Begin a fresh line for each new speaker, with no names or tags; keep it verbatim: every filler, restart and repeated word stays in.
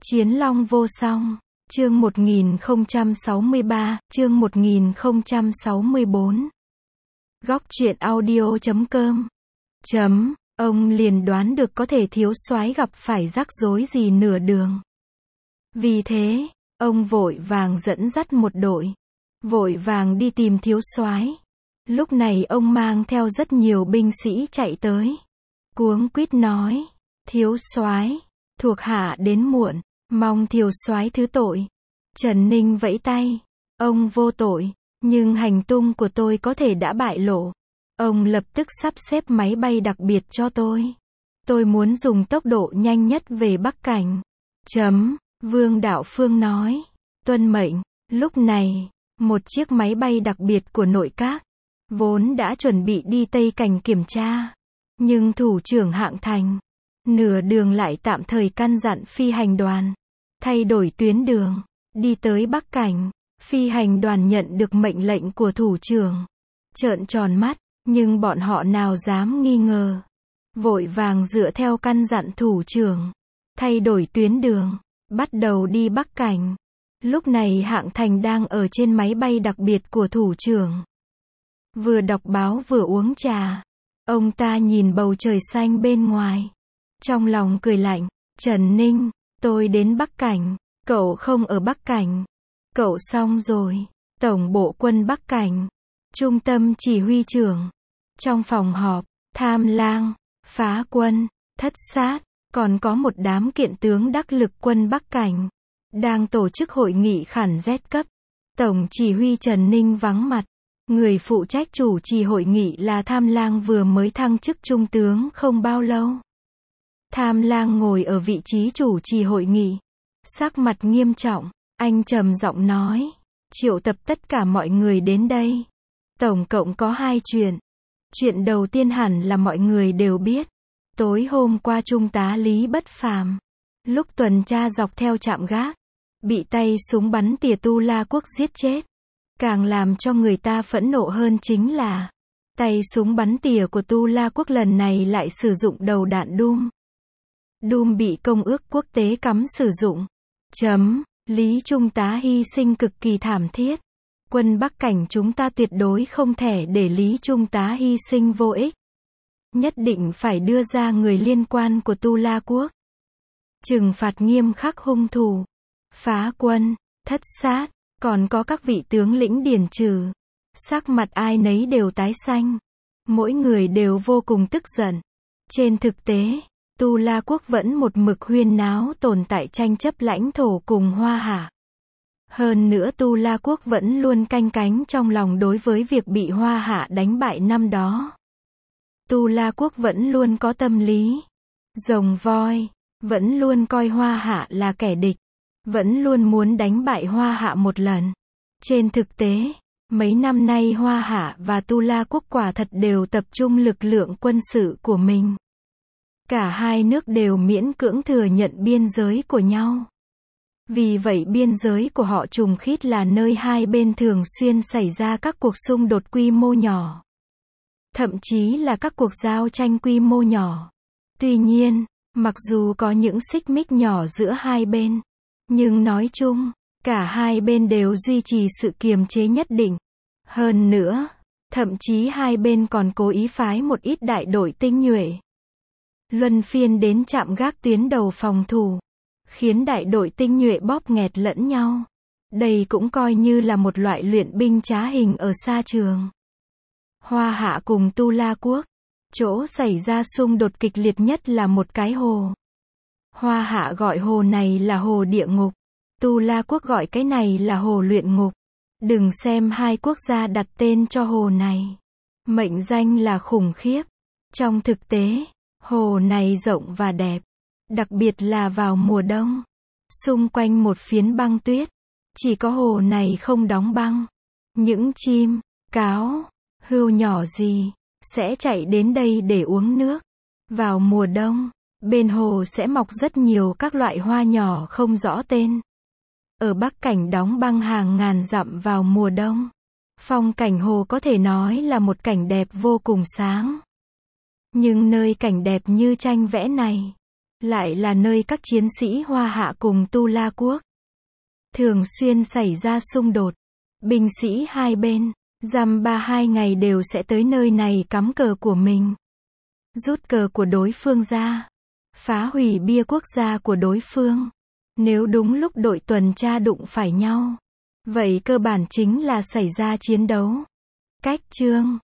Chiến Long vô song. Chương một nghìn không trăm sáu mươi ba, chương một nghìn không trăm sáu mươi bốn. Góc truyện audio chấm com. Chấm, ông liền đoán được có thể thiếu soái gặp phải rắc rối gì nửa đường. Vì thế, ông vội vàng dẫn dắt một đội, vội vàng đi tìm thiếu soái. Lúc này ông mang theo rất nhiều binh sĩ chạy tới, cuống quýt nói: "Thiếu soái, thuộc hạ đến muộn, mong thiếu soái thứ tội." Trần Ninh vẫy tay: "Ông vô tội, nhưng hành tung của tôi có thể đã bại lộ. Ông lập tức sắp xếp máy bay đặc biệt cho tôi. Tôi muốn dùng tốc độ nhanh nhất về Bắc Cảnh." Chấm, Vương Đạo Phương nói: "Tuân mệnh." Lúc này, một chiếc máy bay đặc biệt của nội các, vốn đã chuẩn bị đi Tây Cảnh kiểm tra, nhưng thủ trưởng Hạng Thành, nửa đường lại tạm thời căn dặn phi hành đoàn, thay đổi tuyến đường, đi tới Bắc Cảnh. Phi hành đoàn nhận được mệnh lệnh của thủ trưởng, trợn tròn mắt, nhưng bọn họ nào dám nghi ngờ. Vội vàng dựa theo căn dặn thủ trưởng, thay đổi tuyến đường, bắt đầu đi Bắc Cảnh. Lúc này Hạng Thành đang ở trên máy bay đặc biệt của thủ trưởng. Vừa đọc báo vừa uống trà. Ông ta nhìn bầu trời xanh bên ngoài, trong lòng cười lạnh: "Trần Ninh, tôi đến Bắc Cảnh, cậu không ở Bắc Cảnh. Cậu xong rồi." Tổng bộ quân Bắc Cảnh, trung tâm chỉ huy trưởng. Trong phòng họp, Tham Lang, Phá Quân, Thất Sát, còn có một đám kiện tướng đắc lực quân Bắc Cảnh, đang tổ chức hội nghị khẩn Z cấp. Tổng chỉ huy Trần Ninh vắng mặt. Người phụ trách chủ trì hội nghị là Tham Lang vừa mới thăng chức trung tướng không bao lâu. Tham Lang ngồi ở vị trí chủ trì hội nghị, sắc mặt nghiêm trọng, anh trầm giọng nói: "Triệu tập tất cả mọi người đến đây. Tổng cộng có hai chuyện. Chuyện đầu tiên hẳn là mọi người đều biết. Tối hôm qua Trung tá Lý Bất Phàm, lúc tuần tra dọc theo trạm gác, bị tay súng bắn tỉa Tu La Quốc giết chết. Càng làm cho người ta phẫn nộ hơn chính là, tay súng bắn tỉa của Tu La Quốc lần này lại sử dụng đầu đạn Doom. Doom bị Công ước quốc tế cấm sử dụng." Chấm, Lý Trung tá hy sinh cực kỳ thảm thiết. Quân Bắc Cảnh chúng ta tuyệt đối không thể để Lý Trung tá hy sinh vô ích. Nhất định phải đưa ra người liên quan của Tu La Quốc, trừng phạt nghiêm khắc hung thủ. Phá Quân, Thất Sát, còn có các vị tướng lĩnh Điền Trừ, sắc mặt ai nấy đều tái xanh. Mỗi người đều vô cùng tức giận. Trên thực tế, Tu La Quốc vẫn một mực huyên náo tồn tại tranh chấp lãnh thổ cùng Hoa Hạ. Hơn nữa Tu La Quốc vẫn luôn canh cánh trong lòng đối với việc bị Hoa Hạ đánh bại năm đó. Tu La Quốc vẫn luôn có tâm lý rồng voi, vẫn luôn coi Hoa Hạ là kẻ địch, vẫn luôn muốn đánh bại Hoa Hạ một lần. Trên thực tế, mấy năm nay Hoa Hạ và Tu La Quốc quả thật đều tập trung lực lượng quân sự của mình. Cả hai nước đều miễn cưỡng thừa nhận biên giới của nhau. Vì vậy biên giới của họ trùng khít là nơi hai bên thường xuyên xảy ra các cuộc xung đột quy mô nhỏ, thậm chí là các cuộc giao tranh quy mô nhỏ. Tuy nhiên, mặc dù có những xích mích nhỏ giữa hai bên, nhưng nói chung, cả hai bên đều duy trì sự kiềm chế nhất định. Hơn nữa, thậm chí hai bên còn cố ý phái một ít đại đội tinh nhuệ, luân phiên đến trạm gác tuyến đầu phòng thủ, khiến đại đội tinh nhuệ bóp nghẹt lẫn nhau. Đây cũng coi như là một loại luyện binh trá hình ở xa trường. Hoa Hạ cùng Tu La Quốc, chỗ xảy ra xung đột kịch liệt nhất là một cái hồ. Hoa Hạ gọi hồ này là hồ địa ngục, Tu La Quốc gọi cái này là hồ luyện ngục. Đừng xem hai quốc gia đặt tên cho hồ này, mệnh danh là khủng khiếp. Trong thực tế, hồ này rộng và đẹp, đặc biệt là vào mùa đông. Xung quanh một phiến băng tuyết, chỉ có hồ này không đóng băng. Những chim, cáo, hươu nhỏ gì, sẽ chạy đến đây để uống nước. Vào mùa đông, bên hồ sẽ mọc rất nhiều các loại hoa nhỏ không rõ tên. Ở Bắc Cảnh đóng băng hàng ngàn dặm vào mùa đông. Phong cảnh hồ có thể nói là một cảnh đẹp vô cùng sáng. Nhưng nơi cảnh đẹp như tranh vẽ này, lại là nơi các chiến sĩ Hoa Hạ cùng Tu La Quốc thường xuyên xảy ra xung đột. Binh sĩ hai bên, dăm ba hai ngày đều sẽ tới nơi này cắm cờ của mình, rút cờ của đối phương ra, phá hủy bia quốc gia của đối phương. Nếu đúng lúc đội tuần tra đụng phải nhau, vậy cơ bản chính là xảy ra chiến đấu. Cách chương